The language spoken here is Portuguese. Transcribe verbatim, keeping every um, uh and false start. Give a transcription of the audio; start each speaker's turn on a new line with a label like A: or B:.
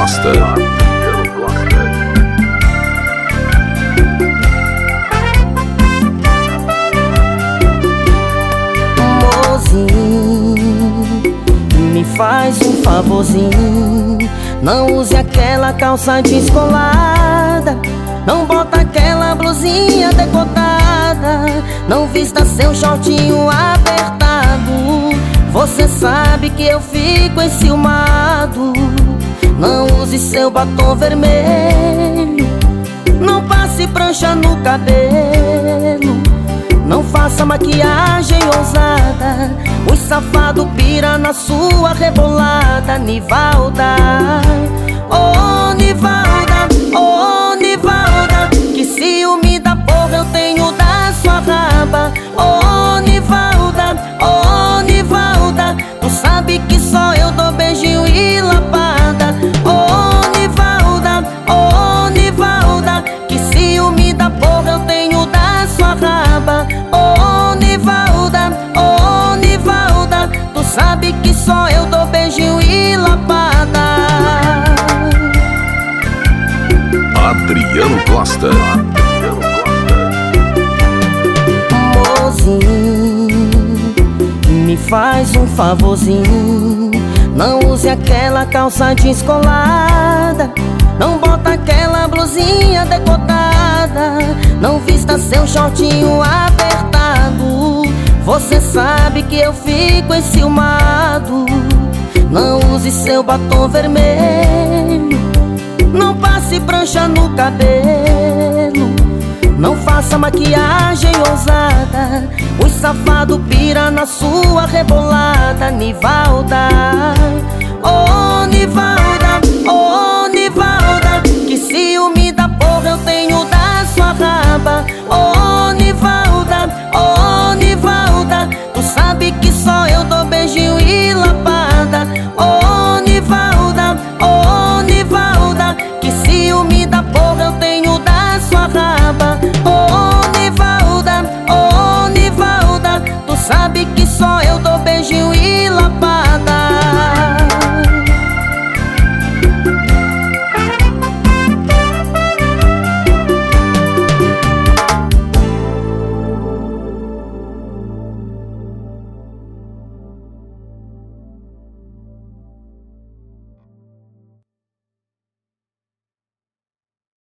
A: Costa.
B: Me faz um favorzinho, não use aquela calça descolada, não bota aquela blusinha decotada, não vista seu shortinho apertado. Você sabe que eu fico enciumado. Não use seu batom vermelho, não passe prancha no cabelo, não faça maquiagem ousada, os safado pira na sua rebolada. Nivalda, oh Nivalda, oh Nivalda, que ciúme da porra eu tenho da sua raba. Oh Nivalda, oh Nivalda, tu sabe que só eu dou beijinho e lapada. Oh Nivalda, oh Nivalda, que ciúme da porra eu tenho da sua raba. Oh Nivalda, oh Nivalda, tu sabe que só eu dou beijinho e lapada.
A: Adriano Costa.
B: Mozinho, me faz um favorzinho, não use aquela calça descolada, não bota aquela blusinha decotada, não vista seu shortinho apertado. Você sabe que eu fico enciumado. Não use seu batom vermelho, não passe prancha no cabelo, não faça maquiagem ousada, os safado pira na sua rebolada. Nivalda, oh Nivalda,